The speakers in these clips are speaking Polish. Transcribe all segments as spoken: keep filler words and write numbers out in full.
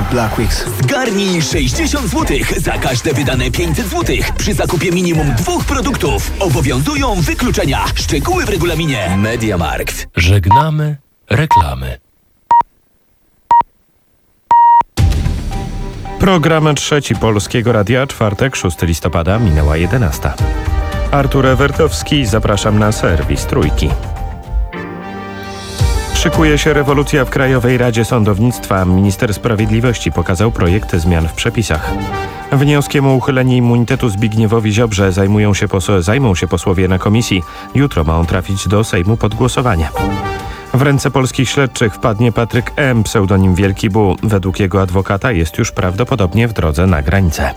Blackwings. Zgarnij sześćdziesiąt złotych za każde wydane pięćset złotych przy zakupie minimum dwóch produktów. Obowiązują wykluczenia. Szczegóły w regulaminie. MediaMarkt. Żegnamy reklamy. Program trzeci Polskiego Radia, czwartek, szóstego listopada, minęła jedenasta. Artur Ewertowski, zapraszam na serwis Trójki. Szykuje się rewolucja w Krajowej Radzie Sądownictwa. Minister Sprawiedliwości pokazał projekt zmian w przepisach. Wnioskiem o uchylenie immunitetu Zbigniewowi Ziobrze zajmują się pos- zajmą się posłowie na komisji. Jutro ma on trafić do Sejmu pod głosowanie. W ręce polskich śledczych wpadnie Patryk M., pseudonim Wielki Bu. Według jego adwokata jest już prawdopodobnie w drodze na granicę.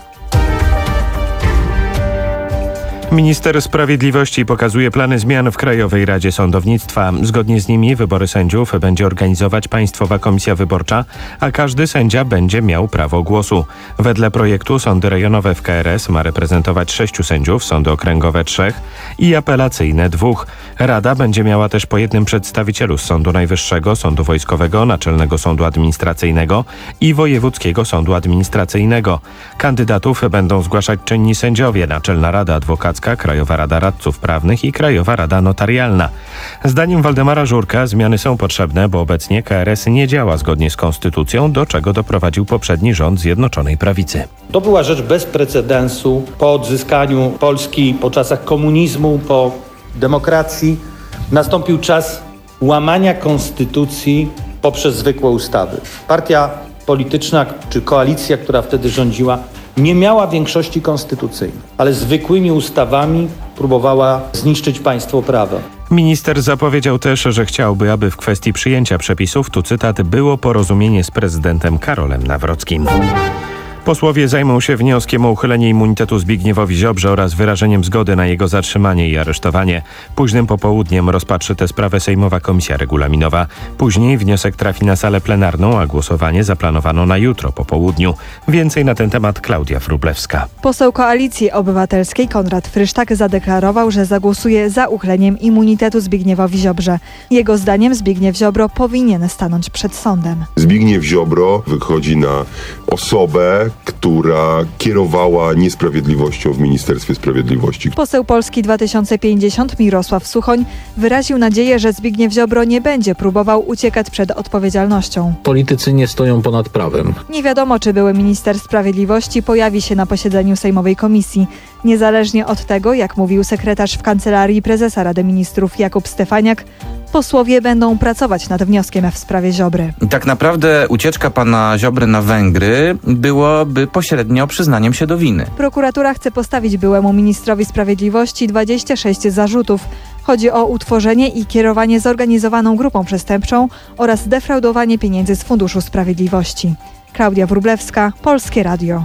Minister Sprawiedliwości pokazuje plany zmian w Krajowej Radzie Sądownictwa. Zgodnie z nimi wybory sędziów będzie organizować Państwowa Komisja Wyborcza, a każdy sędzia będzie miał prawo głosu. Wedle projektu sądy rejonowe w K R S ma reprezentować sześciu sędziów, sądy okręgowe trzech i apelacyjne dwóch. Rada będzie miała też po jednym przedstawicielu z Sądu Najwyższego, Sądu Wojskowego, Naczelnego Sądu Administracyjnego i Wojewódzkiego Sądu Administracyjnego. Kandydatów będą zgłaszać czynni sędziowie, Naczelna Rada Adwokacka, Krajowa Rada Radców Prawnych i Krajowa Rada Notarialna. Zdaniem Waldemara Żurka zmiany są potrzebne, bo obecnie K R S nie działa zgodnie z konstytucją, do czego doprowadził poprzedni rząd Zjednoczonej Prawicy. To była rzecz bez precedensu. Po odzyskaniu Polski, po czasach komunizmu, po demokracji nastąpił czas łamania konstytucji poprzez zwykłe ustawy. Partia polityczna czy koalicja, która wtedy rządziła, nie miała większości konstytucyjnej, ale zwykłymi ustawami próbowała zniszczyć państwo prawa. Minister zapowiedział też, że chciałby, aby w kwestii przyjęcia przepisów, tu cytat, było porozumienie z prezydentem Karolem Nawrockim. Posłowie zajmą się wnioskiem o uchylenie immunitetu Zbigniewowi Ziobrze oraz wyrażeniem zgody na jego zatrzymanie i aresztowanie. Późnym popołudniem rozpatrzy tę sprawę Sejmowa Komisja Regulaminowa. Później wniosek trafi na salę plenarną, a głosowanie zaplanowano na jutro po południu. Więcej na ten temat Klaudia Wróblewska. Poseł Koalicji Obywatelskiej Konrad Frysztak zadeklarował, że zagłosuje za uchyleniem immunitetu Zbigniewowi Ziobrze. Jego zdaniem Zbigniew Ziobro powinien stanąć przed sądem. Zbigniew Ziobro wychodzi na osobę, która kierowała niesprawiedliwością w Ministerstwie Sprawiedliwości. Poseł Polski dwa tysiące pięćdziesiąt Mirosław Suchoń wyraził nadzieję, że Zbigniew Ziobro nie będzie próbował uciekać przed odpowiedzialnością. Politycy nie stoją ponad prawem. Nie wiadomo, czy były minister sprawiedliwości pojawi się na posiedzeniu Sejmowej Komisji. Niezależnie od tego, jak mówił sekretarz w Kancelarii Prezesa Rady Ministrów Jakub Stefaniak, posłowie będą pracować nad wnioskiem w sprawie Ziobry. Tak naprawdę ucieczka pana Ziobry na Węgry byłoby pośrednio przyznaniem się do winy. Prokuratura chce postawić byłemu ministrowi sprawiedliwości dwadzieścia sześć zarzutów. Chodzi o utworzenie i kierowanie zorganizowaną grupą przestępczą oraz defraudowanie pieniędzy z Funduszu Sprawiedliwości. Klaudia Wróblewska, Polskie Radio.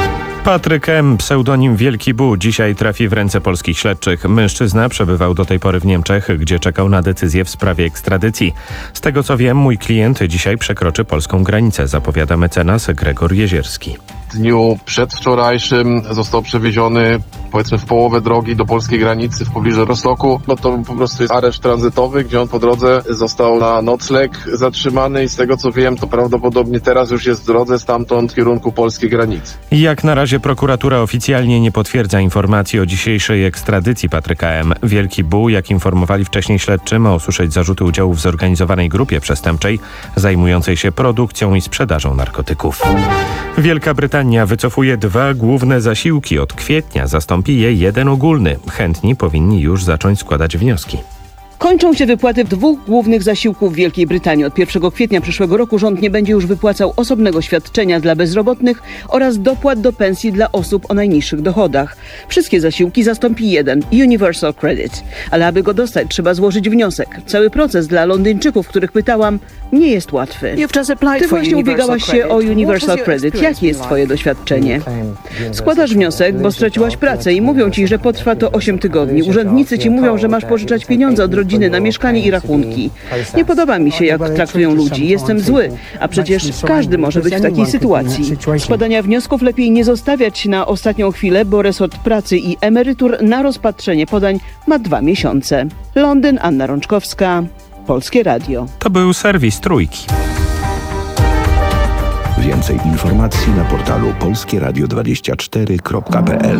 Patryk M., pseudonim Wielki Bu, dzisiaj trafi w ręce polskich śledczych. Mężczyzna przebywał do tej pory w Niemczech, gdzie czekał na decyzję w sprawie ekstradycji. Z tego co wiem, mój klient dzisiaj przekroczy polską granicę, zapowiada mecenas Gregor Jezierski. W dniu przedwczorajszym został przewieziony powiedzmy w połowę drogi do polskiej granicy w pobliżu Rostocku. No to po prostu jest areszt tranzytowy, gdzie on po drodze został na nocleg zatrzymany i z tego co wiem, to prawdopodobnie teraz już jest w drodze stamtąd w kierunku polskiej granicy. Jak na razie prokuratura oficjalnie nie potwierdza informacji o dzisiejszej ekstradycji Patryka M. Wielki Bu, jak informowali wcześniej śledczy, ma usłyszeć zarzuty udziału w zorganizowanej grupie przestępczej zajmującej się produkcją i sprzedażą narkotyków. Wielka Brytania wycofuje dwa główne zasiłki. Od kwietnia zastąpi je jeden ogólny. Chętni powinni już zacząć składać wnioski. Kończą się wypłaty dwóch głównych zasiłków w Wielkiej Brytanii. Od pierwszego kwietnia przyszłego roku rząd nie będzie już wypłacał osobnego świadczenia dla bezrobotnych oraz dopłat do pensji dla osób o najniższych dochodach. Wszystkie zasiłki zastąpi jeden, Universal Credit. Ale aby go dostać, trzeba złożyć wniosek. Cały proces dla Londyńczyków, których pytałam, nie jest łatwy. Ty właśnie ubiegałaś się o Universal Credit. Jakie jest twoje doświadczenie? Składasz wniosek, bo straciłaś pracę i mówią ci, że potrwa to osiem tygodni. Urzędnicy ci mówią, że masz pożyczać pieniądze od rodziny na mieszkanie i rachunki. Nie podoba mi się, jak traktują ludzi. Jestem zły, a przecież każdy może być w takiej sytuacji. Składania wniosków lepiej nie zostawiać na ostatnią chwilę, bo resort pracy i emerytur na rozpatrzenie podań ma dwa miesiące. Londyn, Anna Rączkowska, Polskie Radio. To był serwis Trójki. Więcej informacji na portalu polskie radio dwadzieścia cztery kropka p l.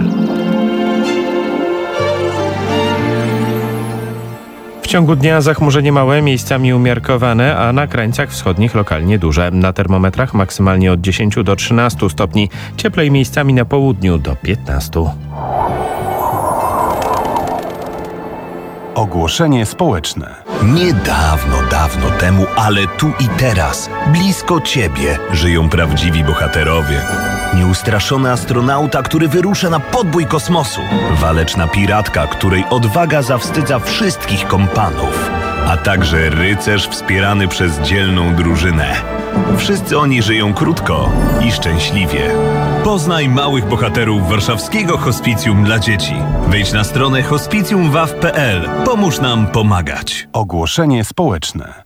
W ciągu dnia zachmurzenie małe, miejscami umiarkowane, a na krańcach wschodnich lokalnie duże. Na termometrach maksymalnie od dziesięciu do trzynastu stopni. Cieplej miejscami na południu do piętnastu. Ogłoszenie społeczne. Niedawno, dawno temu, ale tu i teraz, blisko ciebie, żyją prawdziwi bohaterowie. Nieustraszony astronauta, który wyrusza na podbój kosmosu. Waleczna piratka, której odwaga zawstydza wszystkich kompanów. A także rycerz wspierany przez dzielną drużynę. Wszyscy oni żyją krótko i szczęśliwie. Poznaj małych bohaterów warszawskiego hospicjum dla dzieci. Wejdź na stronę hospicjum waw kropka p l. Pomóż nam pomagać. Ogłoszenie społeczne.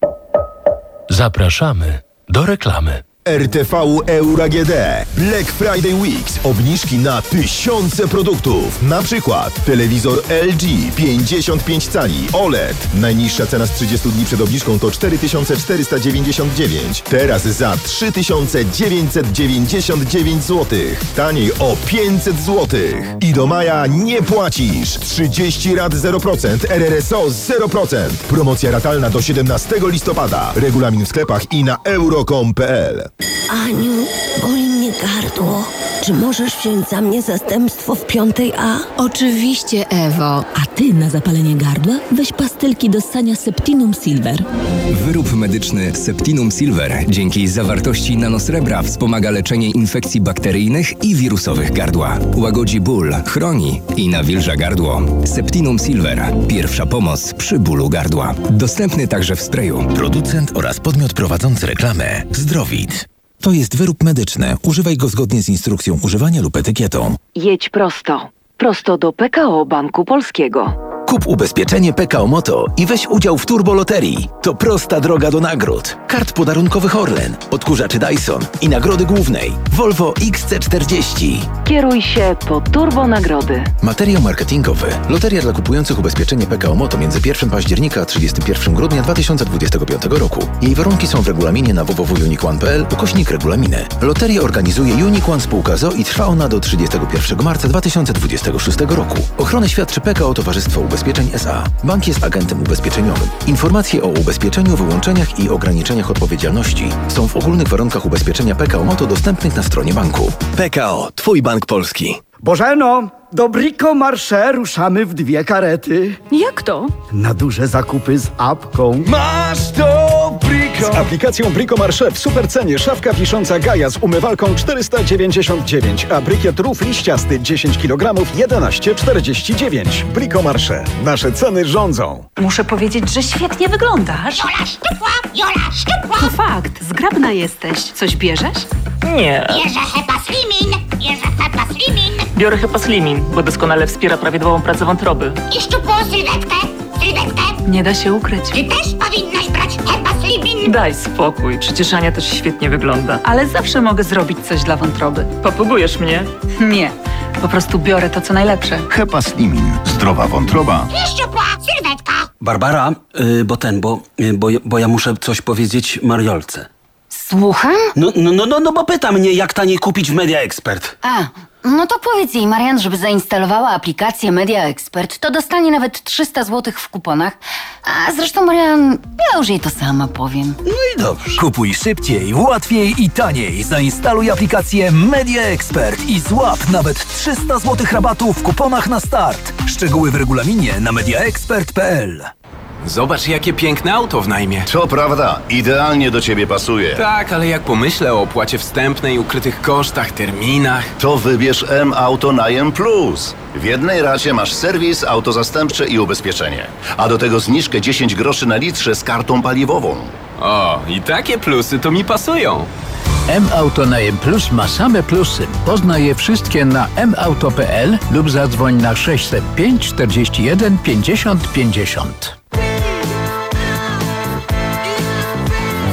Zapraszamy do reklamy. R T V Euro A G D Black Friday Weeks. Obniżki na tysiące produktów. Na przykład telewizor L G pięćdziesiąt pięć cali O L E D. Najniższa cena z trzydziestu dni przed obniżką to cztery tysiące czterysta dziewięćdziesiąt dziewięć. Teraz za trzy tysiące dziewięćset dziewięćdziesiąt dziewięć złotych. Taniej o pięćset złotych. I do maja nie płacisz. trzydzieści rat zero procent. R R S O zero procent. Promocja ratalna do siedemnastego listopada. Regulamin w sklepach i na euro kropka com kropka p l. Aniu, boli mnie gardło. Czy możesz wziąć za mnie zastępstwo w piątej A? Oczywiście, Ewo. A ty na zapalenie gardła weź pastylki do ssania Septinum Silver. Wyrób medyczny Septinum Silver dzięki zawartości nanosrebra wspomaga leczenie infekcji bakteryjnych i wirusowych gardła. Łagodzi ból, chroni i nawilża gardło. Septinum Silver. Pierwsza pomoc przy bólu gardła. Dostępny także w sprayu. Producent oraz podmiot prowadzący reklamę Zdrowit. To jest wyrób medyczny. Używaj go zgodnie z instrukcją używania lub etykietą. Jedź prosto. Prosto do P K O Banku Polskiego. Kup ubezpieczenie P K O Moto i weź udział w turboloterii. To prosta droga do nagród. Kart podarunkowych Orlen, odkurzaczy Dyson i nagrody głównej Volvo X C czterdzieści. Kieruj się po turbo nagrody. Materiał marketingowy. Loteria dla kupujących ubezpieczenie P K O Moto między pierwszego października a trzydziestego pierwszego grudnia dwa tysiące dwudziestego piątego roku. Jej warunki są w regulaminie na w w w kropka unique one kropka p l ukośnik regulaminy. Loterię organizuje Unique One Spółka z o o i trwa ona do trzydziestego pierwszego marca dwa tysiące dwudziestego szóstego roku. Ochronę świadczy P K O Towarzystwo Ubezpieczeń S A. Bank jest agentem ubezpieczeniowym. Informacje o ubezpieczeniu, wyłączeniach i ograniczeniach odpowiedzialności są w ogólnych warunkach ubezpieczenia P K O Moto dostępnych na stronie banku. P K O, twój bank polski. Bożeno, do Brico Marché ruszamy w dwie karety. Jak to? Na duże zakupy z apką. Masz to Brico! Z aplikacją Brico Marché w supercenie szafka wisząca Gaja z umywalką czterysta dziewięćdziesiąt dziewięć, a brykiet rów liściasty dziesięć kilogramów jedenaście czterdzieści dziewięć. Brico Marché. Nasze ceny rządzą. Muszę powiedzieć, że świetnie wyglądasz. Jola szczupła, Jola szczupła. To fakt, zgrabna jesteś. Coś bierzesz? Nie. Bierze Hepa Slimin, bierze Hepa Slimin. Biorę Hepa Slimin, bo doskonale wspiera prawidłową pracę wątroby. I szczupłą sylwetkę, sylwetkę. Nie da się ukryć. Ty też powinnaś brać Hepa Slimin. Daj spokój, przecież Ania też świetnie wygląda. Ale zawsze mogę zrobić coś dla wątroby. Popugujesz mnie? Nie, po prostu biorę to, co najlepsze. Hepa Slimin. Zdrowa wątroba. I szczupła sylwetka. Barbara, yy, bo ten, bo, yy, bo, bo ja muszę coś powiedzieć Mariolce. Słucham? No, no, no, no, no bo pyta mnie, jak taniej kupić w Media Expert. A, no to powiedz jej, Marian, żeby zainstalowała aplikację Media Expert, to dostanie nawet trzysta złotych w kuponach. A zresztą, Marian, ja już jej to sama powiem. No i dobrze. Kupuj szybciej, łatwiej i taniej. Zainstaluj aplikację Media Expert i złap nawet trzysta złotych rabatu w kuponach na start. Szczegóły w regulaminie na mediaexpert kropka p l. Zobacz, jakie piękne auto w najmie. To prawda, idealnie do ciebie pasuje. Tak, ale jak pomyślę o opłacie wstępnej, ukrytych kosztach, terminach... To wybierz M-Auto Najem Plus. W jednej racie masz serwis, auto zastępcze i ubezpieczenie. A do tego zniżkę dziesięć groszy na litrze z kartą paliwową. O, i takie plusy to mi pasują. M-Auto Najem Plus ma same plusy. Poznaj je wszystkie na m auto kropka p l lub zadzwoń na sześćset pięć czterdzieści jeden pięćdziesiąt pięćdziesiąt.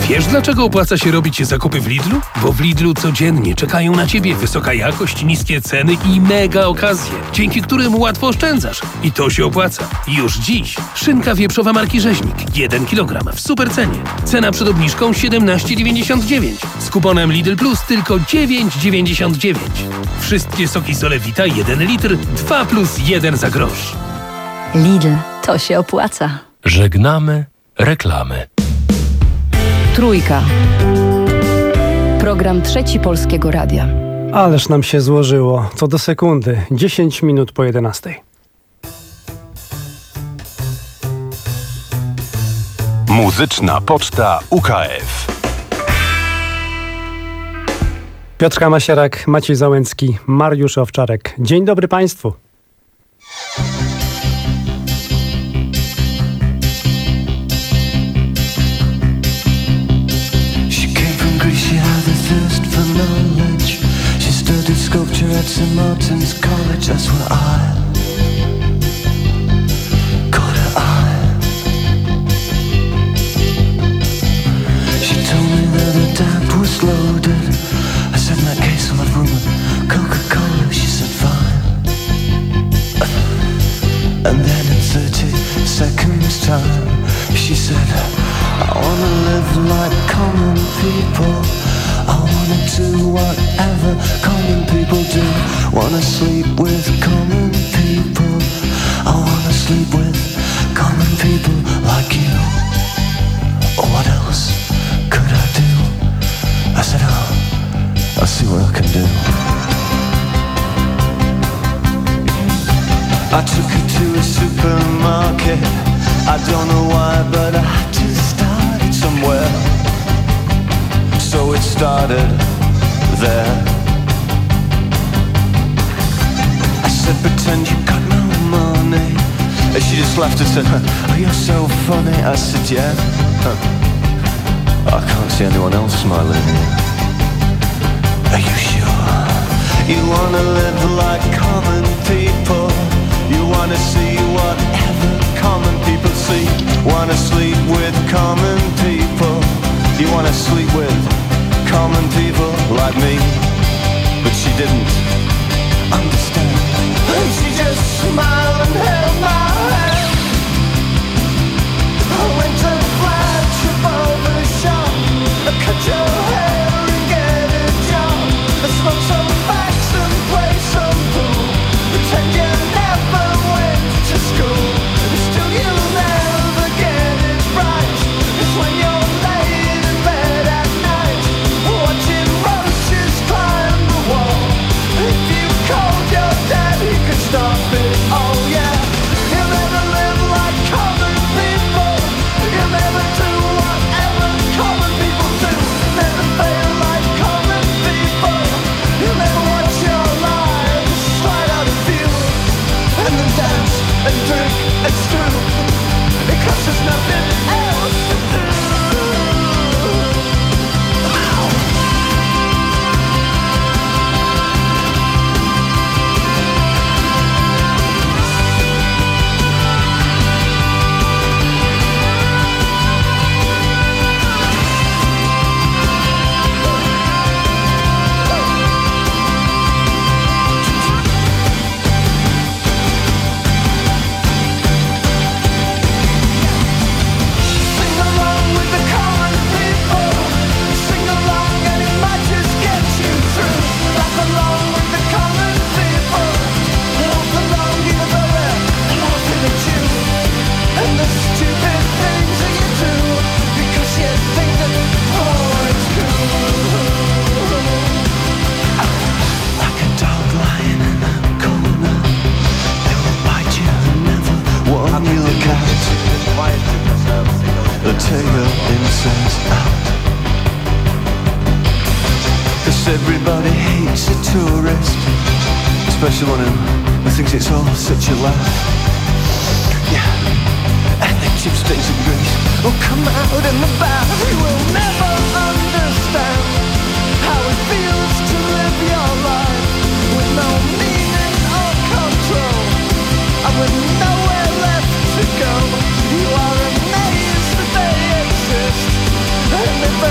Wiesz, dlaczego opłaca się robić zakupy w Lidlu? Bo w Lidlu codziennie czekają na Ciebie wysoka jakość, niskie ceny i mega okazje, dzięki którym łatwo oszczędzasz. I to się opłaca. Już dziś szynka wieprzowa marki Rzeźnik jeden kilogram w supercenie. Cena przed obniżką siedemnaście dziewięćdziesiąt dziewięć. Z kuponem Lidl Plus tylko dziewięć dziewięćdziesiąt dziewięć. Wszystkie soki Solewita jeden litr, dwa plus jeden za grosz. Lidl, to się opłaca. Żegnamy reklamy. Trójka. Program Trzeci Polskiego Radia. Ależ nam się złożyło. Co do sekundy. dziesięć minut po jedenastej. Muzyczna Poczta U K F. Piotr Masierak, Maciej Załęcki, Mariusz Owczarek. Dzień dobry Państwu. Sculpture at Saint Martin's College, that's where I caught her eye. She told me that her dad was loaded. I said, in that case I'll have room with Coca-Cola. She said, fine. And then in thirty seconds time, she said, I wanna live like common people. I wanna do whatever common people do. Wanna sleep with common people. I wanna sleep with common people like you. What else could I do? I said, oh, I'll see what I can do. I took her to a supermarket. I don't know why, but I had to start it somewhere. So it started there. I said, pretend you got no money. And she just laughed and said, oh, you're so funny. I said, yeah. Huh. I can't see anyone else smiling here. Are you sure? You wanna live like common people. You wanna see whatever common people see. Wanna sleep with common people. You wanna sleep with common people like me. But she didn't understand. And she just smiled and held my hand. I went to the flagship over the shop. I cut your hair and get a job. I smoke some facts and play some pool. Pretend you never went to school. Still you'll never get it right. It's when you're laying in bed at night, watching roaches climb the wall. If you called your dad, he could stop it. Oh yeah, you'll never live like common people. You'll never do whatever common people do. Never fail like common people. You'll never watch your lives slide out of view. And then dance and drink and screw, because there's nothing else to do. Everybody hates a tourist, especially one who thinks it's all such a laugh. Yeah, and the chipsticks and grease will come out in the bath. You will never understand how it feels to live your life with no meaning or control, and with nowhere left to go. You are amazed that they exist, and if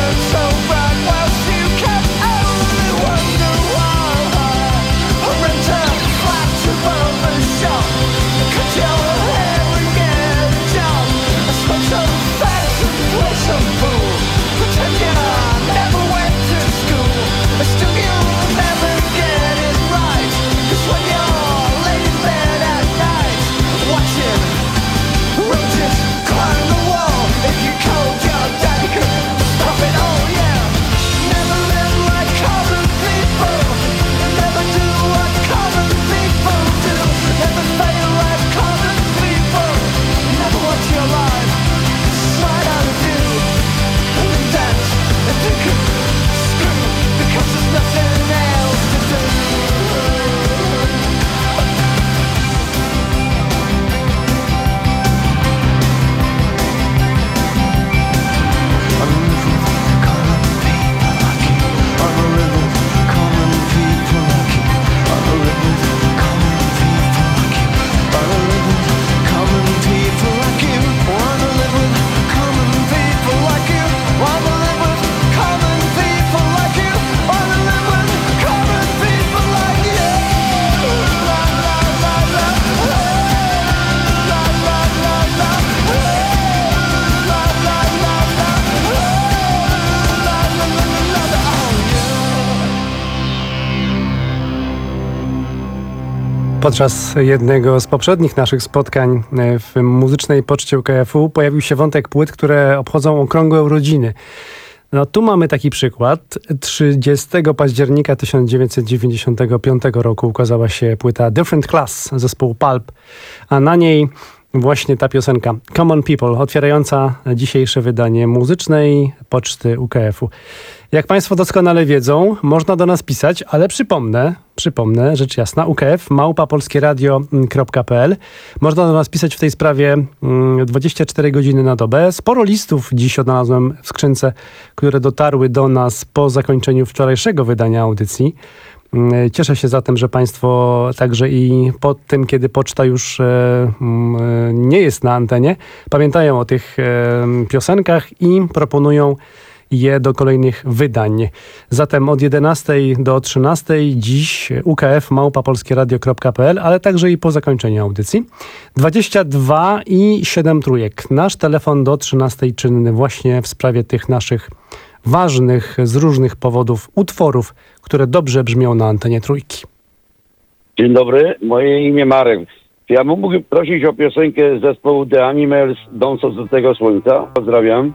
Podczas jednego z poprzednich naszych spotkań w muzycznej poczcie U K F-u pojawił się wątek płyt, które obchodzą okrągłe urodziny. No tu mamy taki przykład. trzydziestego października tysiąc dziewięćset dziewięćdziesiątego piątego roku ukazała się płyta Different Class zespołu Pulp, a na niej właśnie ta piosenka Common People, otwierająca dzisiejsze wydanie muzycznej poczty U K F-u. Jak Państwo doskonale wiedzą, można do nas pisać, ale przypomnę, przypomnę, rzecz jasna, U K F małpa polskieradio kropka p l. Można do nas pisać w tej sprawie dwadzieścia cztery godziny na dobę. Sporo listów dziś odnalazłem w skrzynce, które dotarły do nas po zakończeniu wczorajszego wydania audycji. Cieszę się zatem, że Państwo także i po tym, kiedy poczta już e, nie jest na antenie, pamiętają o tych e, piosenkach i proponują je do kolejnych wydań. Zatem od jedenastej do trzynastej dziś U K F małpa polskieradio kropka p l, ale także i po zakończeniu audycji. dwadzieścia dwa i siedem trójek. Nasz telefon do trzynastej czynny właśnie w sprawie tych naszych ważnych z różnych powodów utworów, które dobrze brzmią na antenie Trójki. Dzień dobry, moje imię Marek. Ja mógłbym prosić o piosenkę zespołu The Animals, Dąc do tego słońca. Pozdrawiam.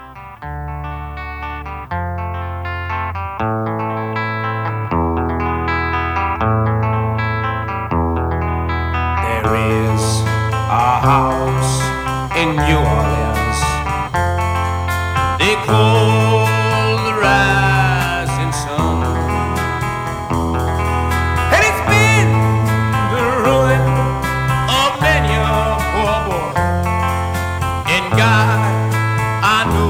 There is a house in New Orleans. They call the rising sun, and it's been the ruin of many a poor boy. And God, I know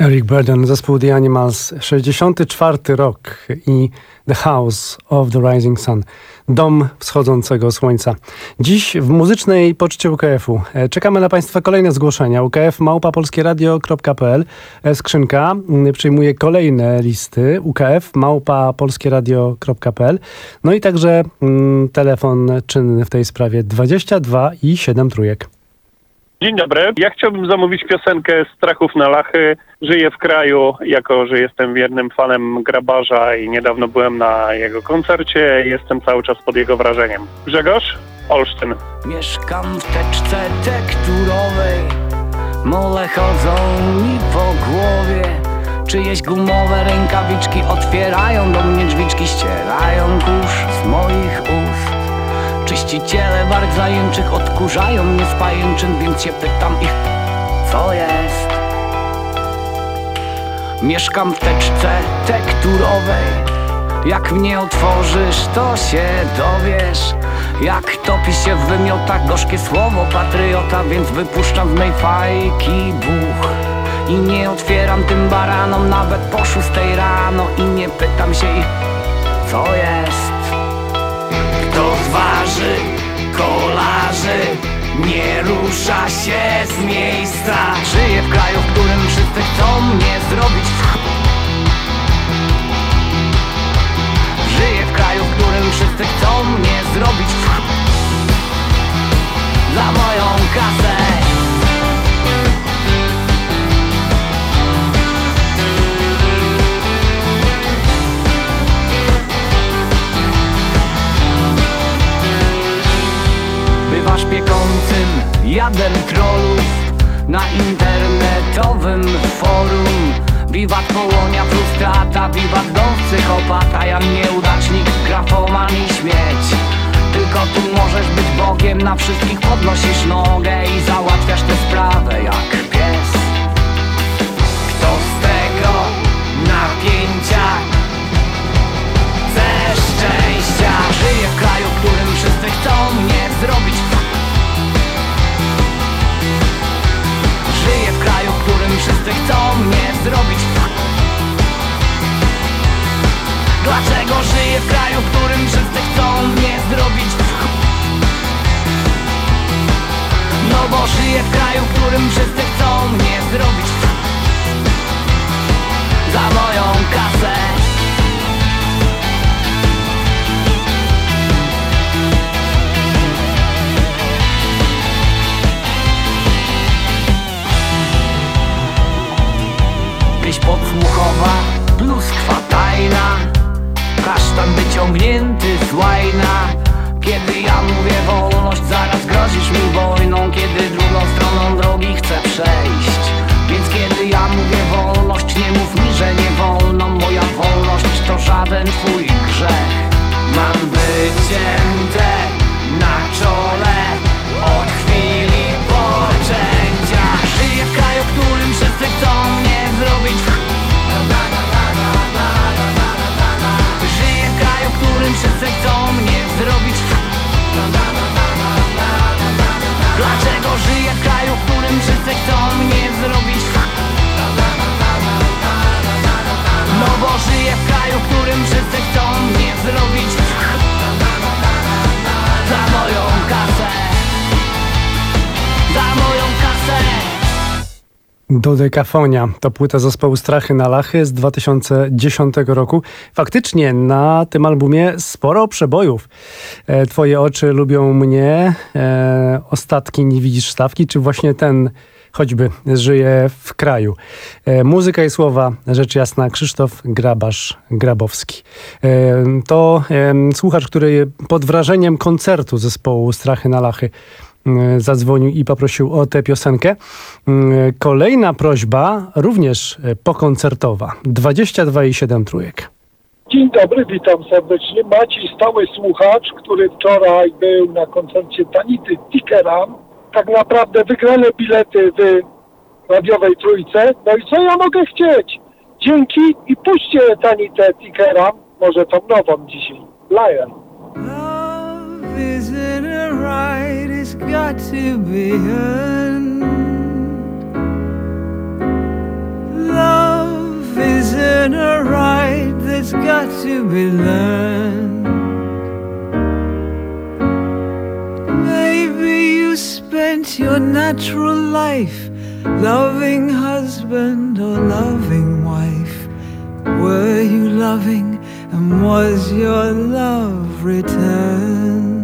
Eric Burdon, zespół The Animals, sześćdziesiąty czwarty rok i The House of the Rising Sun, dom wschodzącego słońca. Dziś w muzycznej poczcie U K F-u czekamy na Państwa kolejne zgłoszenia. U K F małpa polskieradio kropka p l. Skrzynka przyjmuje kolejne listy. U K F małpa polskieradio kropka p l. No i także mm, telefon czynny w tej sprawie dwadzieścia dwa i siedem trójek. Dzień dobry. Ja chciałbym zamówić piosenkę Strachów na Lachy. Żyję w kraju, jako że jestem wiernym fanem Grabarza i niedawno byłem na jego koncercie. Jestem cały czas pod jego wrażeniem. Grzegorz, Olsztyn. Mieszkam w teczce tekturowej, mole chodzą mi po głowie. Czyjeś gumowe rękawiczki otwierają do mnie drzwiczki, ścierają kurz z moich ust. Czyściciele warg zajęczych odkurzają mnie z pajęczyn, więc się pytam ich, co jest? Mieszkam w teczce tekturowej. Jak mnie otworzysz, to się dowiesz. Jak topi się w wymiotach gorzkie słowo patriota, więc wypuszczam z mej fajki buch. I nie otwieram tym baranom nawet po szóstej rano. I nie pytam się ich, co jest? Kto zważy kolarzy, nie rusza się z miejsca. Żyję w kraju, w którym wszyscy chcą mnie zrobić. Żyję w kraju, w którym wszyscy chcą mnie zrobić. Za moją kasę. Bywasz piekącym jadem trollów na internetowym forum. Wiwat Połonia, frustrata, wiwat dom psychopata. Ja nieudacznik, grafoman i śmieć. Tylko tu możesz być Bogiem, na wszystkich podnosisz nogę i załatwiasz tę sprawę jak pies. Kto z tego napięcia chce szczęścia? Żyję w kraju, w którym wszyscy chcą mnie zrobić. Żyję w kraju, w którym wszyscy chcą mnie zrobić. Dlaczego żyję w kraju, w którym wszyscy chcą mnie zrobić? No bo żyję w kraju, w którym wszyscy chcą mnie zrobić. Za moją kasę. Pieśń podsłuchowa, pluskwa tajna, kasztan wyciągnięty z łajna. Kiedy ja mówię wolność, zaraz grozisz mi wojną. Kiedy drugą stroną drogi chcę przejść. Więc kiedy ja mówię wolność, nie mów mi, że nie wolno. Moja wolność to żaden twój grzech. Mam wycięte na czole od chwili poczęcia. Żyję w kraju, w którym wszyscy chcą mnie zrobić. Żyję w kraju, w którym wszyscy chcą mnie zrobić. Dlaczego żyję w kraju, w którym wszyscy chcą mnie zrobić? No bo żyję w kraju, w którym wszyscy chcą mnie zrobić. Za moją kasę. Za moją kasę. Dodekafonia to płyta zespołu Strachy na Lachy z dwa tysiące dziesiątego roku. Faktycznie na tym albumie sporo przebojów. E, Twoje oczy lubią mnie, e, Ostatki nie widzisz stawki, czy właśnie ten choćby Żyję w kraju. E, muzyka i słowa, rzecz jasna, Krzysztof Grabarz-Grabowski. E, to e, słuchacz, który pod wrażeniem koncertu zespołu Strachy na Lachy zadzwonił i poprosił o tę piosenkę. Kolejna prośba, również pokoncertowa. dwadzieścia dwa i siedem trójek. Dzień dobry, witam serdecznie. Maciej, stały słuchacz, który wczoraj był na koncercie Tanity Tikeram. Tak naprawdę wygrane bilety w radiowej trójce. No i co ja mogę chcieć? Dzięki i puśćcie Tanitę Tikeram, może tą nową dzisiaj. Liar. Isn't it right? It's got to be earned. Love got to be learned. Maybe you spent your natural life loving husband or loving wife. Were you loving, and was your love returned?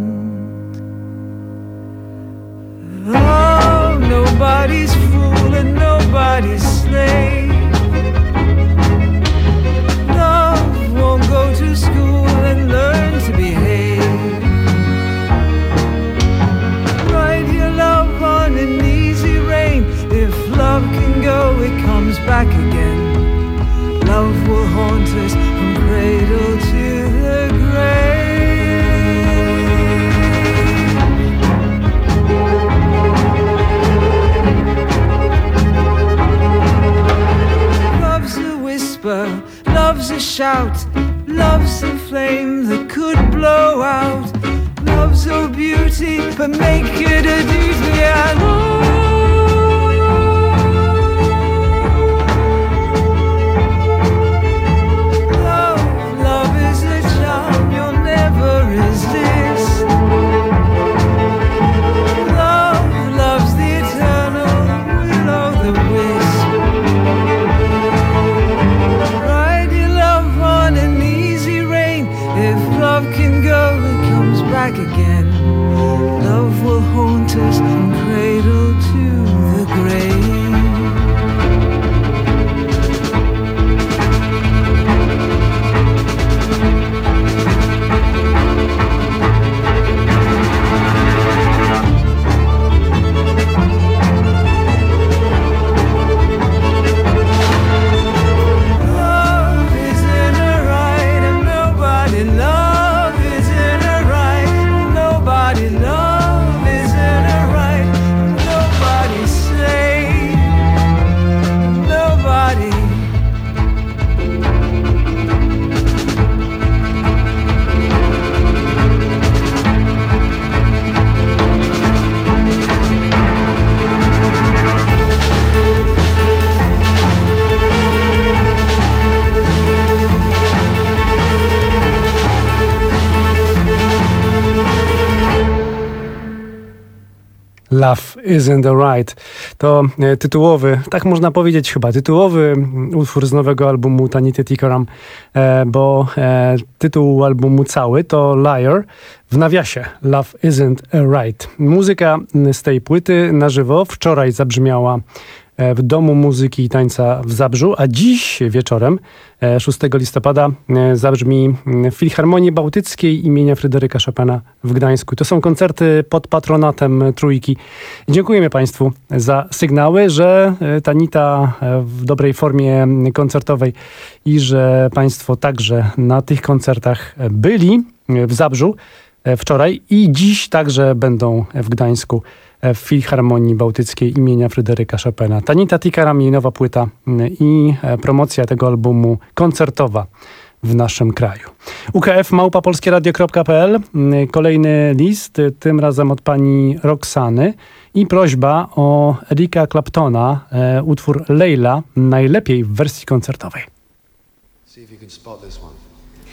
Oh, nobody's fool and nobody's slave. Love won't go to school and learn to behave. Ride your love on an easy rein. If love can go, it comes back again. Love will haunt us from cradle to the grave. Love's a whisper, love's a shout, love's a flame that could blow out. Love's a beauty, but make it a duty. I know. Back again, love will haunt us from cradle to the grave. Love isn't a right, and nobody loves. Love isn't a right, nobody say, nobody. Love Isn't Right. To e, tytułowy, tak można powiedzieć chyba, tytułowy utwór z nowego albumu Tanity Tikaram, e, bo e, tytuł albumu cały to Liar, w nawiasie Love Isn't Right. Muzyka z tej płyty na żywo wczoraj zabrzmiała w Domu Muzyki i Tańca w Zabrzu, a dziś wieczorem, szóstego listopada, zabrzmi w Filharmonii Bałtyckiej imienia Fryderyka Chopina w Gdańsku. To są koncerty pod patronatem Trójki. Dziękujemy Państwu za sygnały, że Tanita w dobrej formie koncertowej i że Państwo także na tych koncertach byli w Zabrzu wczoraj i dziś także będą w Gdańsku w Filharmonii Bałtyckiej imienia Fryderyka Chopina. Tanita Tikaram, jej nowa płyta i promocja tego albumu koncertowa w naszym kraju. U K F małpa polskieradio kropka p l. Kolejny list, tym razem od pani Roxany i prośba o Erika Claptona, e, utwór Leila, najlepiej w wersji koncertowej. See if you can spot this one.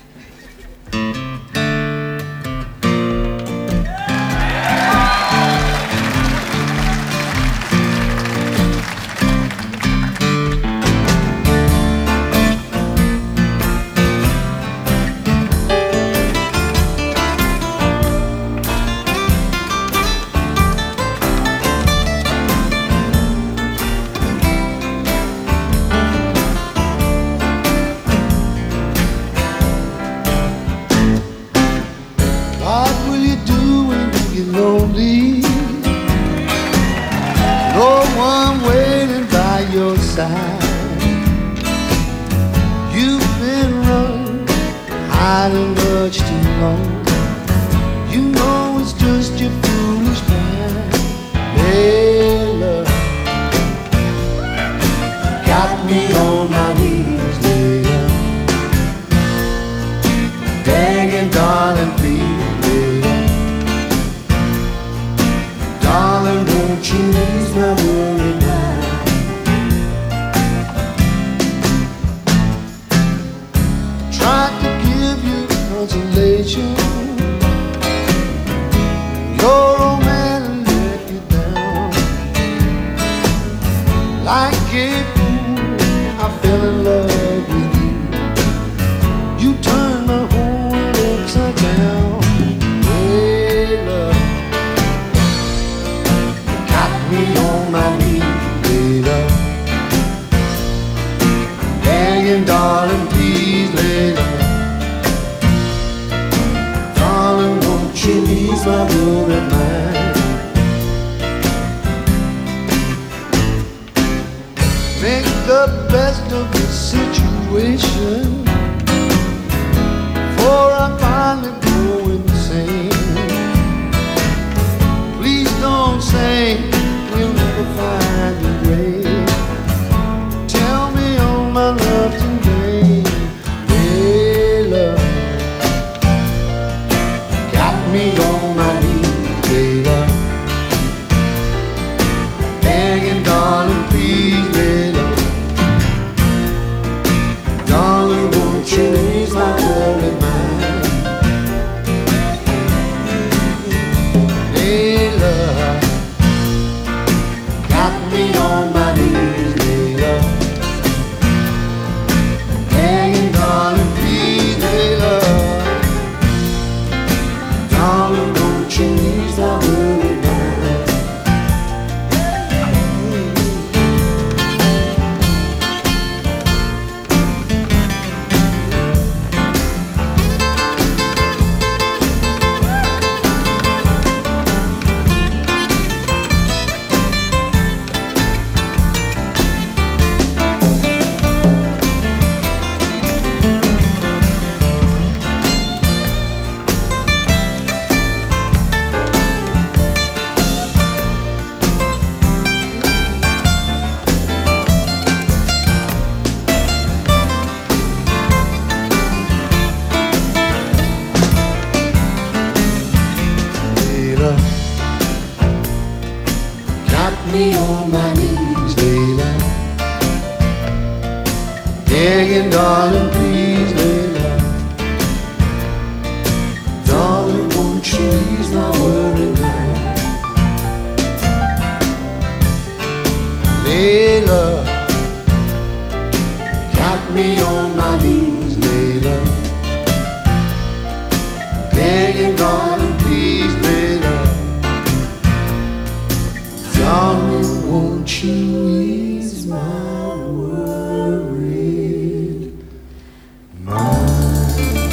You've been running, hiding much too long. You know it's just your foolish mind. Layla, got me on my knees, Layla, begging, darling, please, Layla, darling, won't you ease my worry mind? Try Like a fool, I fell in love with you. You turned my whole world upside down. Hey, love, got me on my knees, hey, love, begging, darling, please, hey, love, darling, won't you ease my worried mind? Make the best of the situation, for I finally go insane. Please don't say we'll never find a grave. Tell me all my love's in vain. Hey, love, got me on my knees, hey, love, begging, darling, please, hey, love, darling, won't you ease my worried mind? Hey, love, got me on my knees, hey, love, begging, darling, please, hey, love, darling, won't you ease my worried mind? Layla, got me on my knees, Layla, begging, darling, please, Layla, darling, won't you ease my worried mind? Layla, got me on my knees, Layla, begging, darling, please, Layla, darling, won't you ease my worried mind?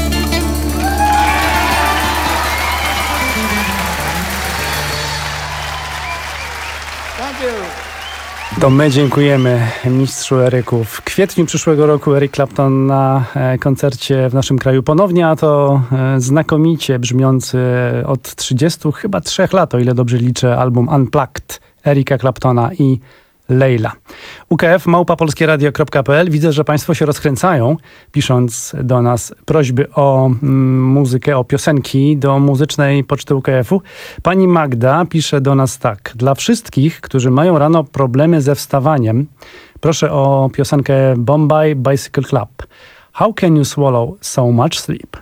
Thank you. To my dziękujemy mistrzu Eryku. W kwietniu przyszłego roku Eric Clapton na e, koncercie w naszym kraju ponownie, a to e, znakomicie brzmiący od trzydziestu chyba trzech lat, o ile dobrze liczę, album Unplugged Erika Claptona i Layla. U K F małpa polskieradio kropka p l. Widzę, że państwo się rozkręcają, pisząc do nas prośby o mm, muzykę, o piosenki do muzycznej poczty U K F u. Pani Magda pisze do nas tak. Dla wszystkich, którzy mają rano problemy ze wstawaniem, proszę o piosenkę Bombay Bicycle Club. How can you swallow so much sleep?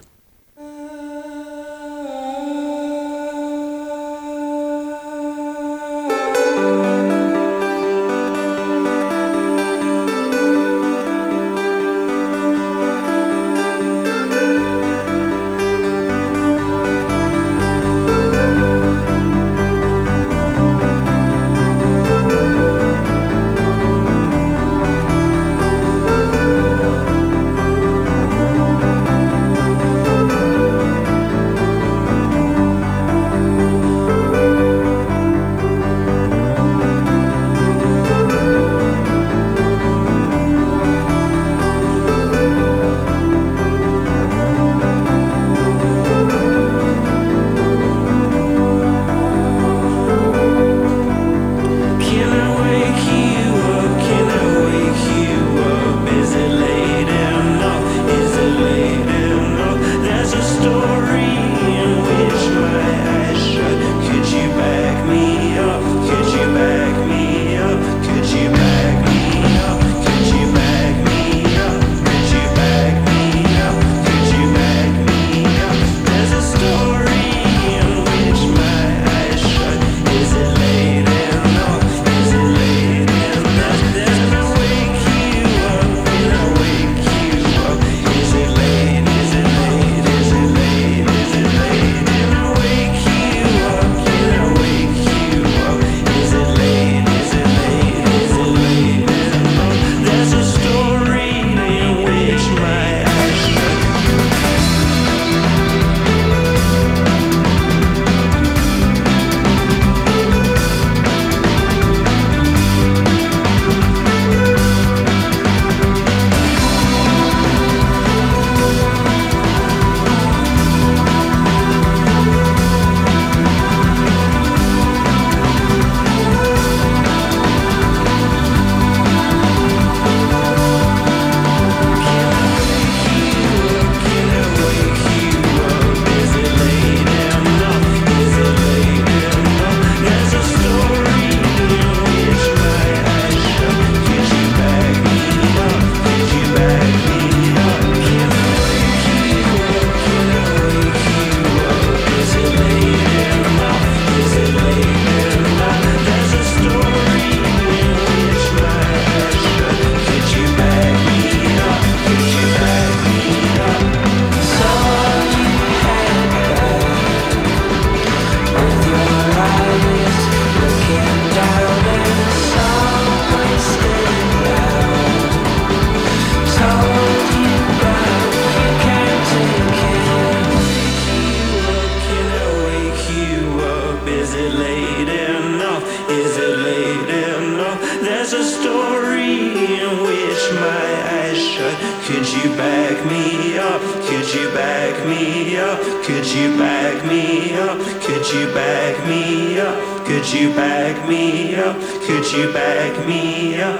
Could you back me up? Could you back me up? Could you back me up? Could you back me up? Could you back me up? Could you back me up?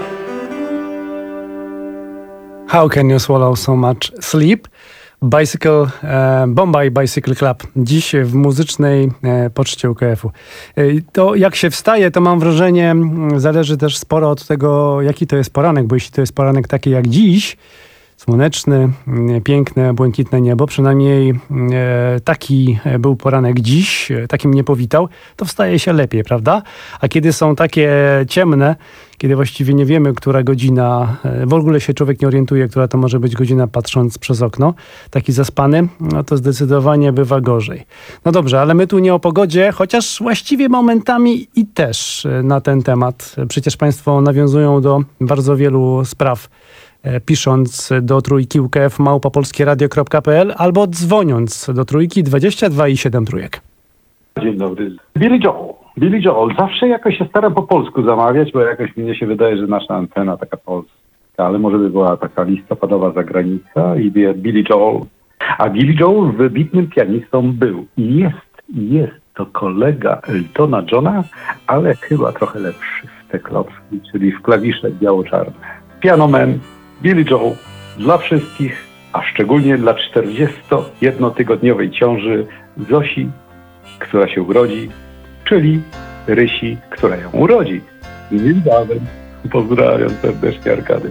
How Can You Swallow So Much Sleep? Bicycle, e, Bombay Bicycle Club. Dziś w muzycznej e, poczcie U K F-u. E, to jak się wstaje, to mam wrażenie, zależy też sporo od tego, jaki to jest poranek, bo jeśli to jest poranek taki jak dziś, słoneczny, piękne, błękitne niebo, przynajmniej e, taki był poranek dziś, e, taki mnie powitał, to wstaje się lepiej, prawda? A kiedy są takie ciemne, kiedy właściwie nie wiemy, która godzina, e, w ogóle się człowiek nie orientuje, która to może być godzina, patrząc przez okno, taki zaspany, no to zdecydowanie bywa gorzej. No dobrze, ale my tu nie o pogodzie, chociaż właściwie momentami i też na ten temat. Przecież Państwo nawiązują do bardzo wielu spraw, pisząc do trójki U K F małpa polskieradio kropka p l albo dzwoniąc do trójki dwadzieścia dwa i siedem trójek. Dzień dobry. Billy Joel. Billy Joel. Zawsze jakoś się staram po polsku zamawiać, bo jakoś mnie się wydaje, że nasza antena taka polska, ale może by była taka listopadowa zagranica i Billy Joel. A Billy Joel wybitnym pianistą był i jest, i jest to kolega Eltona Johna, ale chyba trochę lepszy w te klocki, czyli w klawisze biało-czarne. Pianoman Billy Joel dla wszystkich, a szczególnie dla czterdziestojednotygodniowej ciąży Zosi, która się urodzi, czyli Rysi, która ją urodzi. I niedawno pozdrawiam serdecznie, Arkady.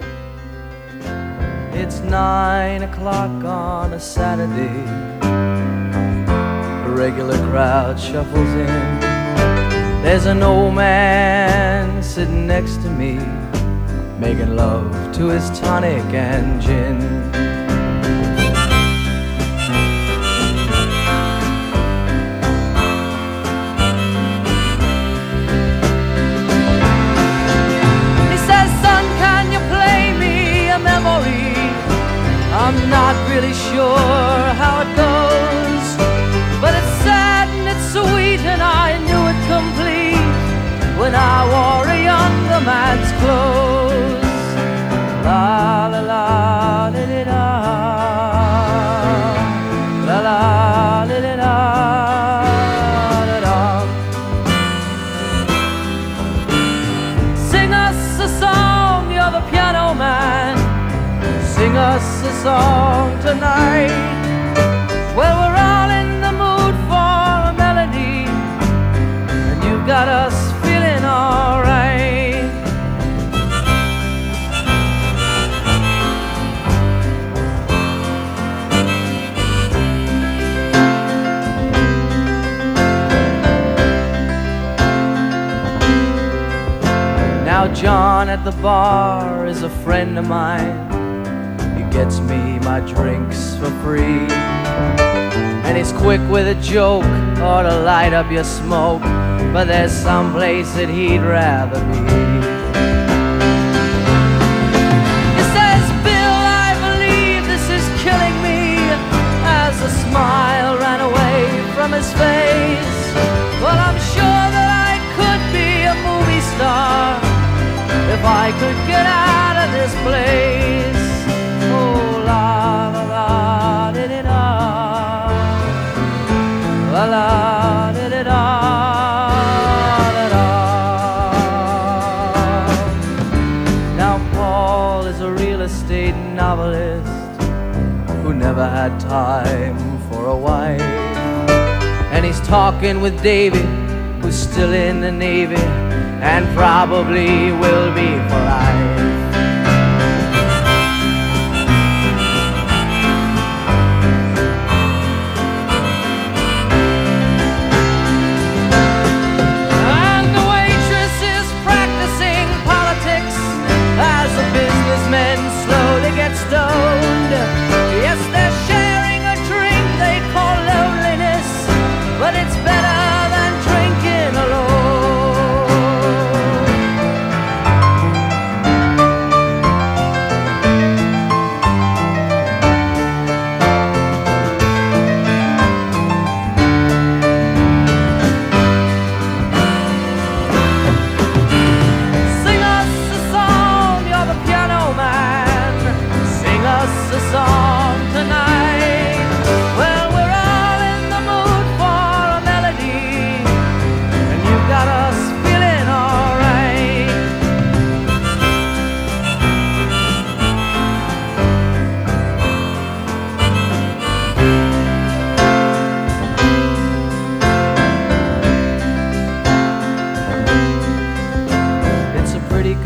It's nine o'clock on a Saturday. A regular crowd shuffles in. There's an old man sitting next to me, making love to his tonic and gin. He says, son, can you play me a memory? I'm not really sure how it goes, but it's sad and it's sweet and I knew it complete when I wore a younger man's clothes. La la la li li da, la la li li da, da da. Sing us a song, you're the piano man. Sing us a song tonight. Well, we're all in the mood for a melody, and you've got us feeling alright. Now John at the bar is a friend of mine. He gets me my drinks for free, and he's quick with a joke or to light up your smoke, but there's some place that he'd rather be. He says, Bill, I believe this is killing me, as a smile ran away from his face. Well, I'm sure that I could be a movie star if I could get out of this place. Oh, la la la di di da, la la di di da, da da. Now Paul is a real estate novelist who never had time for a wife, and he's talking with Davy, who's still in the Navy and probably will be for life. And the waitress is practicing politics as the businessmen slowly get stoned. Yes, they're sharing a drink they call loneliness, but it's better than drinking alone.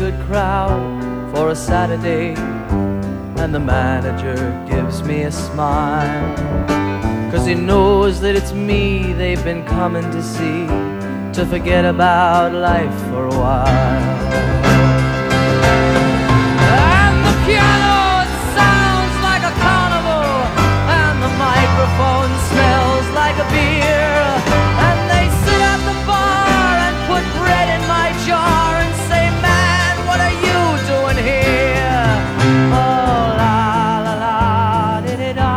good crowd for a Saturday, and the manager gives me a smile, 'cause he knows that it's me they've been coming to see, to forget about life for a while. And the piano, it sounds like a carnival, and the microphone smells like a beer, and they sit at the bar and put bread in my jar and say, man, what are you doing here? Oh, la la la, di-di-da,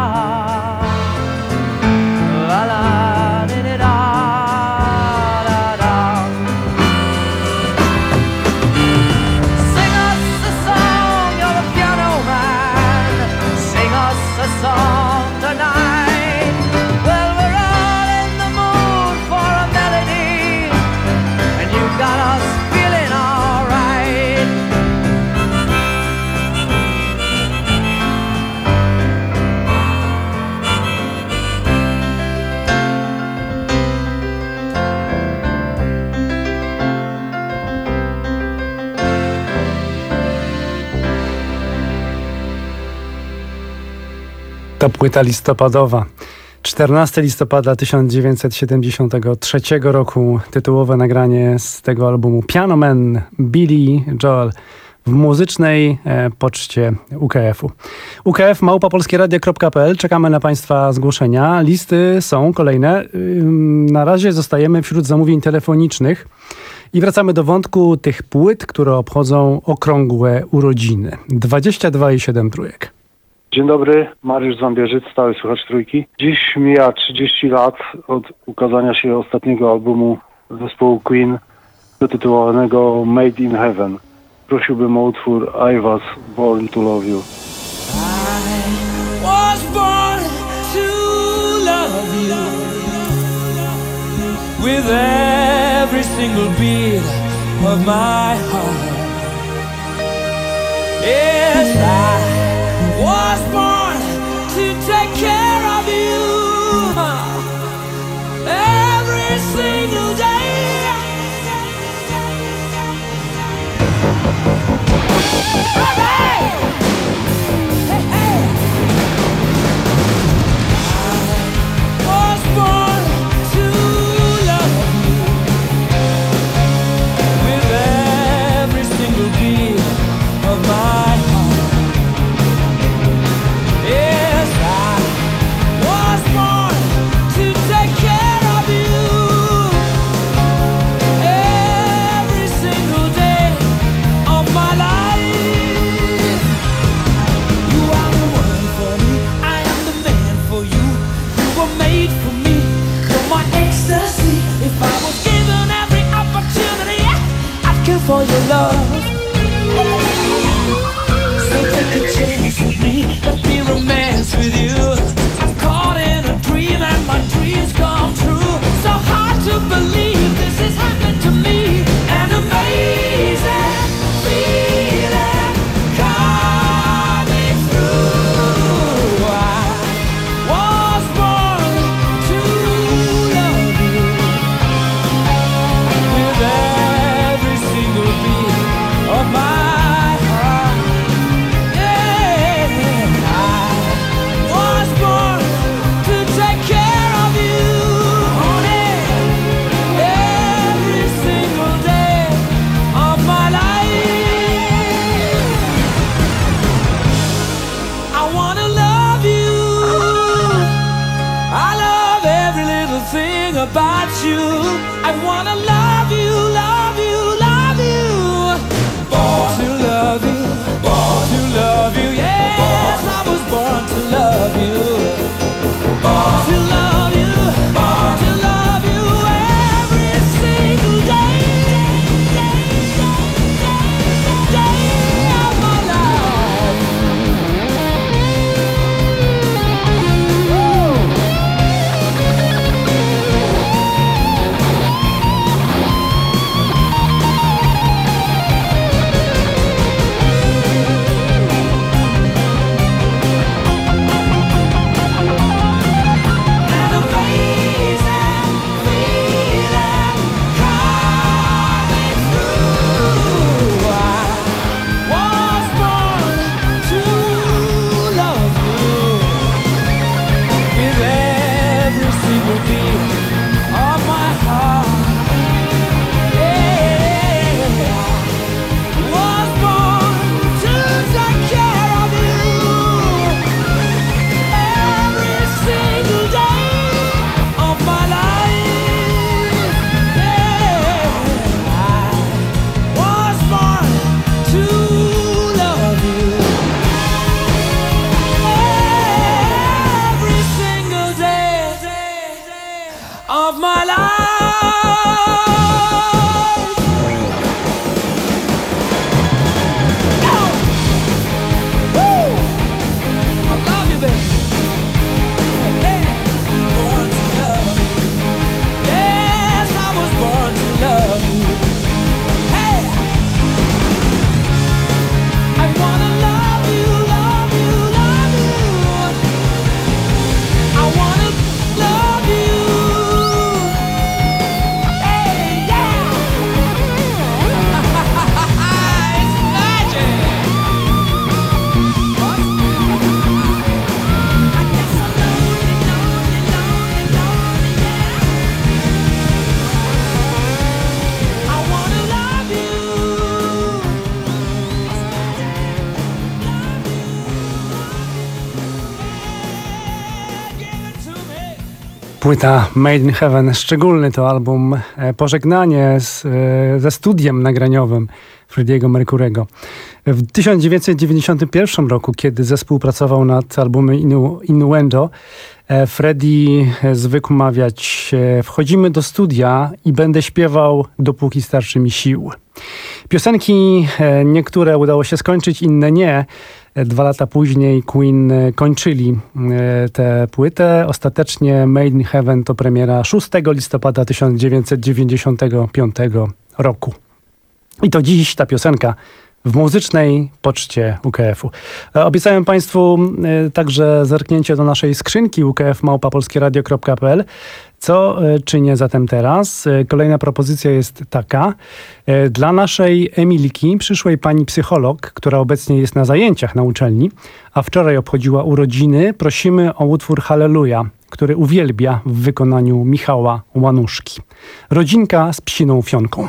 la la, di-di-da, da-da. Sing us a song, you're the piano man. Sing us a song tonight. Well, we're all in the mood for a melody, and you got us feeling all right. To płyta listopadowa. czternastego listopada tysiąc dziewięćset siedemdziesiątego trzeciego roku, tytułowe nagranie z tego albumu Piano Man, Billy Joel w muzycznej e, poczcie U K F-u. U K F małpa polskieradio kropka p l. Czekamy na Państwa zgłoszenia. Listy są kolejne. Ym, na razie zostajemy wśród zamówień telefonicznych i wracamy do wątku tych płyt, które obchodzą okrągłe urodziny. dwadzieścia dwa i siedem trójek. Dzień dobry, Mariusz Zambierzyc, stały słuchacz Trójki. Dziś mija trzydzieści lat od ukazania się ostatniego albumu zespołu Queen, zatytułowanego Made in Heaven. Prosiłbym o utwór I Was Born to Love You. Was born to love you with every single beat of my heart. Yes, I was born to take care of you every single day. Hey, hey, hey. I was born to love you with every single beat of my heart. Yes, I was born to take care of you every single day of my life. You are the one for me, I am the man for you. You were made for me, you're my ecstasy. If I was given every opportunity, I'd kill for your love. So take a chance with me, let me romance with you. I'm caught in a dream and my dreams come true. So hard to believe this has happened to me. An amazing feeling coming through. I was born to love you with every single beat of my heart. Yeah, I was born to take care of you, honey, Płyta Made in Heaven, szczególny to album, e, pożegnanie z, e, ze studiem nagraniowym Freddie'ego Mercury'ego. W tysiąc dziewięćset dziewięćdziesiątym pierwszym roku, kiedy zespół pracował nad albumem Innu, Innuendo, e, Freddie zwykł mawiać: e, wchodzimy do studia i będę śpiewał, dopóki starczy mi sił. Piosenki e, niektóre udało się skończyć, inne nie. Dwa lata później Queen kończyli tę płytę. Ostatecznie Made in Heaven to premiera szóstego listopada tysiąc dziewięćset dziewięćdziesiątego piątego roku. I to dziś ta piosenka w muzycznej poczcie U K F-u. Obiecałem Państwu także zerknięcie do naszej skrzynki u k f małpa polskie radio kropka p l. Co czynię zatem teraz? Kolejna propozycja jest taka. Dla naszej Emilki, przyszłej pani psycholog, która obecnie jest na zajęciach na uczelni, a wczoraj obchodziła urodziny, prosimy o utwór Halleluja, który uwielbia w wykonaniu Michała Łanuszki. Rodzinka z psiną fionką.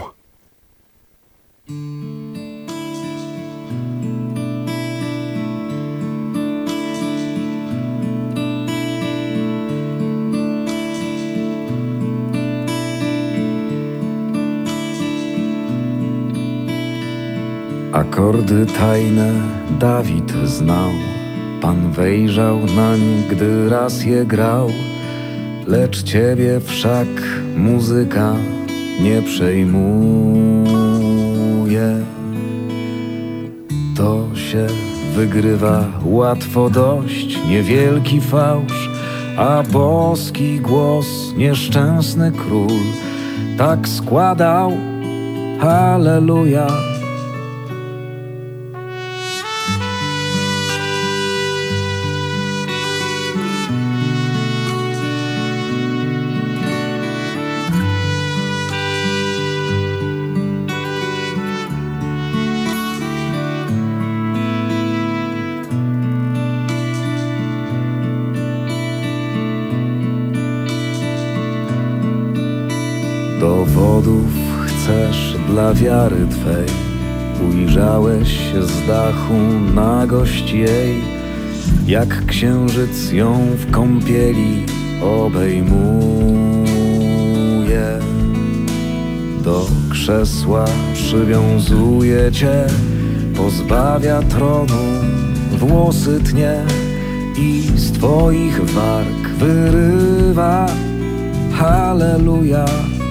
Akordy tajne Dawid znał, Pan wejrzał nań, gdy raz je grał. Lecz ciebie wszak muzyka nie przejmuje. To się wygrywa łatwo dość, niewielki fałsz, a boski głos, nieszczęsny król tak składał halleluja. Dowodów chcesz dla wiary twej, ujrzałeś z dachu nagość jej, jak księżyc ją w kąpieli obejmuje. Do krzesła przywiązuje cię, pozbawia tronu, włosy tnie i z twoich warg wyrywa halleluja.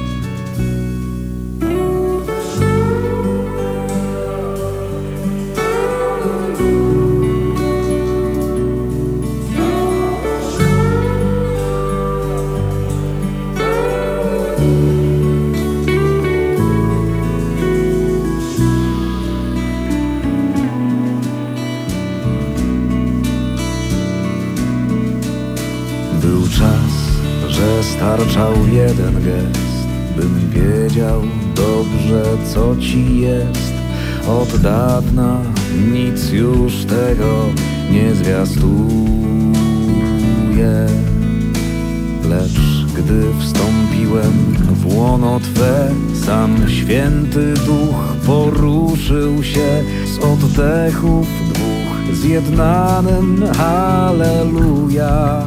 Starczał jeden gest, bym wiedział dobrze, co ci jest. Od dawna nic już tego nie zwiastuje. Lecz gdy wstąpiłem w łono Twe, sam święty duch poruszył się z oddechów dwóch, zjednanym halleluja.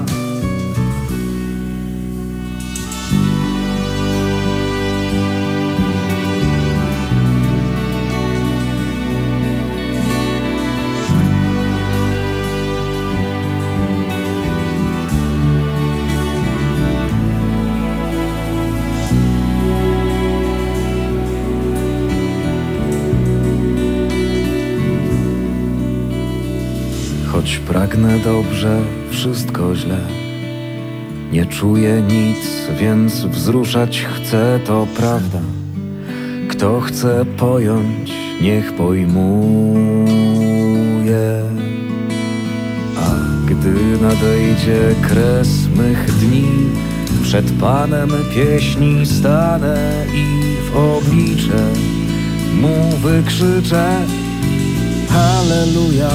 Choć pragnę dobrze, wszystko źle. Nie czuję nic, więc wzruszać chcę, to prawda. Kto chce pojąć, niech pojmuje. A gdy nadejdzie kres mych dni, przed Panem pieśni stanę i w oblicze Mu wykrzyczę halleluja.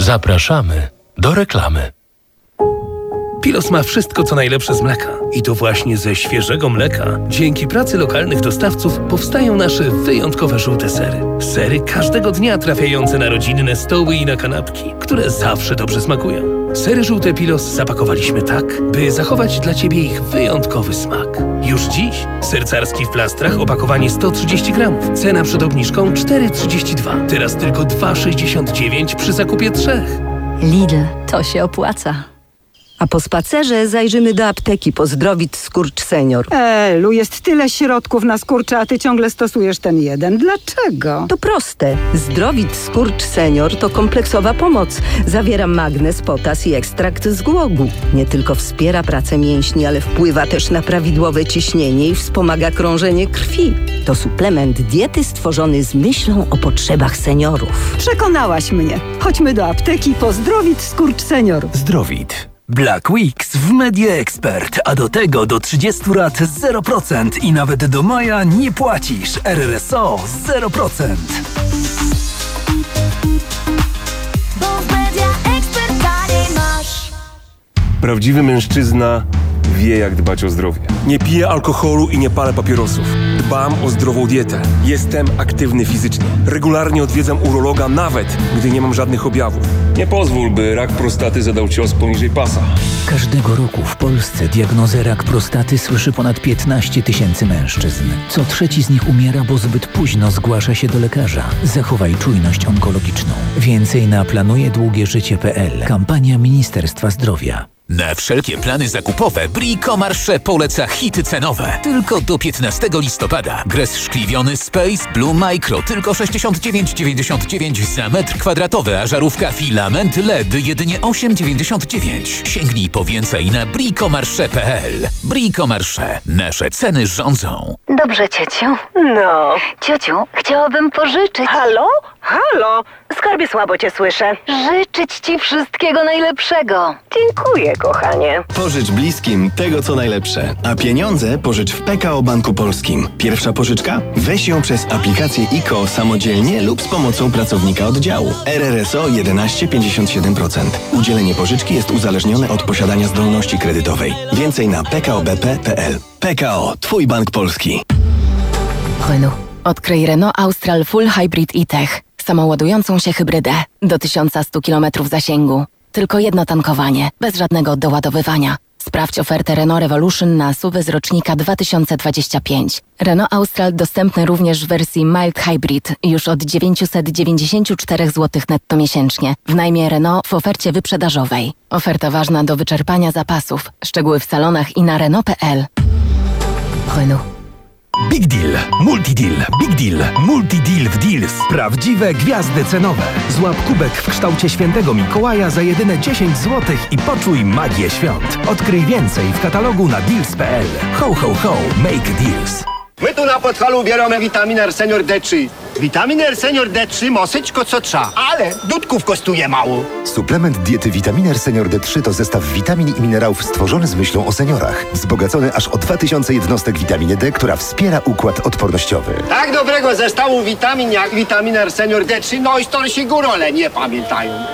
Zapraszamy do reklamy. Pilos ma wszystko, co najlepsze z mleka. I to właśnie ze świeżego mleka, dzięki pracy lokalnych dostawców, powstają nasze wyjątkowe żółte sery. Sery każdego dnia trafiające na rodzinne stoły i na kanapki, które zawsze dobrze smakują. Sery żółte Pilos zapakowaliśmy tak, by zachować dla Ciebie ich wyjątkowy smak. Już dziś ser carski w plastrach, opakowanie sto trzydzieści gramów. Cena przed obniżką cztery trzydzieści dwa. Teraz tylko dwa sześćdziesiąt dziewięć przy zakupie trzech. Lidl, to się opłaca. A po spacerze zajrzymy do apteki po Zdrowit Skurcz Senior. Elu, jest tyle środków na skurcze, a ty ciągle stosujesz ten jeden. Dlaczego? To proste. Zdrowit Skurcz Senior to kompleksowa pomoc. Zawiera magnez, potas i ekstrakt z głogu. Nie tylko wspiera pracę mięśni, ale wpływa też na prawidłowe ciśnienie i wspomaga krążenie krwi. To suplement diety stworzony z myślą o potrzebach seniorów. Przekonałaś mnie. Chodźmy do apteki po Zdrowit Skurcz Senior. Zdrowit. Black Weeks w Media Expert, a do tego do trzydziestu lat zero procent i nawet do maja nie płacisz. R R S O zero procent. Bo w Media Expert taniej masz. Prawdziwy mężczyzna wie, jak dbać o zdrowie. Nie piję alkoholu i nie palę papierosów. Dbam o zdrową dietę. Jestem aktywny fizycznie. Regularnie odwiedzam urologa, nawet gdy nie mam żadnych objawów. Nie pozwól, by rak prostaty zadał cios poniżej pasa. Każdego roku w Polsce diagnozę rak prostaty słyszy ponad piętnaście tysięcy mężczyzn. Co trzeci z nich umiera, bo zbyt późno zgłasza się do lekarza. Zachowaj czujność onkologiczną. Więcej na planuje długie życie kropka p l. Kampania Ministerstwa Zdrowia. Na wszelkie plany zakupowe Brico Marché poleca hity cenowe. Tylko do piętnastego listopada. Gres szkliwiony Space Blue Micro tylko sześćdziesiąt dziewięć dziewięćdziesiąt dziewięć za metr kwadratowy, a żarówka filament L E D jedynie osiem dziewięćdziesiąt dziewięć. Sięgnij po więcej na brico marché kropka p l. Brico Marché. Nasze ceny rządzą. Dobrze, ciociu. No. Ciociu, chciałabym pożyczyć. Halo? Halo? Skarbie, słabo cię słyszę. Życzyć ci wszystkiego najlepszego. Dziękuję, kochanie. Pożycz bliskim tego, co najlepsze. A pieniądze pożycz w P K O Banku Polskim. Pierwsza pożyczka? Weź ją przez aplikację I K O samodzielnie lub z pomocą pracownika oddziału. R R S O jedenaście pięćdziesiąt siedem procent. Udzielenie pożyczki jest uzależnione od posiadania zdolności kredytowej. Więcej na p k o b p kropka p l. P K O. Twój bank polski. Renault. Odkryj Renault Austral Full Hybrid e-Tech. Samoładującą się hybrydę. Do tysiąc sto kilometrów zasięgu. Tylko jedno tankowanie, bez żadnego doładowywania. Sprawdź ofertę Renault Revolution na S U V z rocznika dwa tysiące dwudziesty piąty. Renault Austral dostępny również w wersji Mild Hybrid już od dziewięćset dziewięćdziesiąt cztery złote netto miesięcznie. W najmie Renault w ofercie wyprzedażowej. Oferta ważna do wyczerpania zapasów. Szczegóły w salonach i na renault kropka p l. Renault. Big Deal, Multi Deal, Big Deal, Multi Deal w Deals. Prawdziwe gwiazdy cenowe. Złap kubek w kształcie świętego Mikołaja za jedyne dziesięć złotych i poczuj magię świąt. Odkryj więcej w katalogu na deals kropka p l. Ho, ho, ho, make deals. My tu na Podhalu bierzemy witaminę R Senior D trzy. Witaminę R Senior D trzy mosyczko co trza, ale dudków kosztuje mało. Suplement diety Vitaminer R Senior D trzy to zestaw witamin i minerałów stworzony z myślą o seniorach. Wzbogacony aż o dwa tysiące jednostek witaminy D, która wspiera układ odpornościowy. Tak dobrego zestawu witamin jak witamina R Senior D trzy, no i stąd się górole nie pamiętają.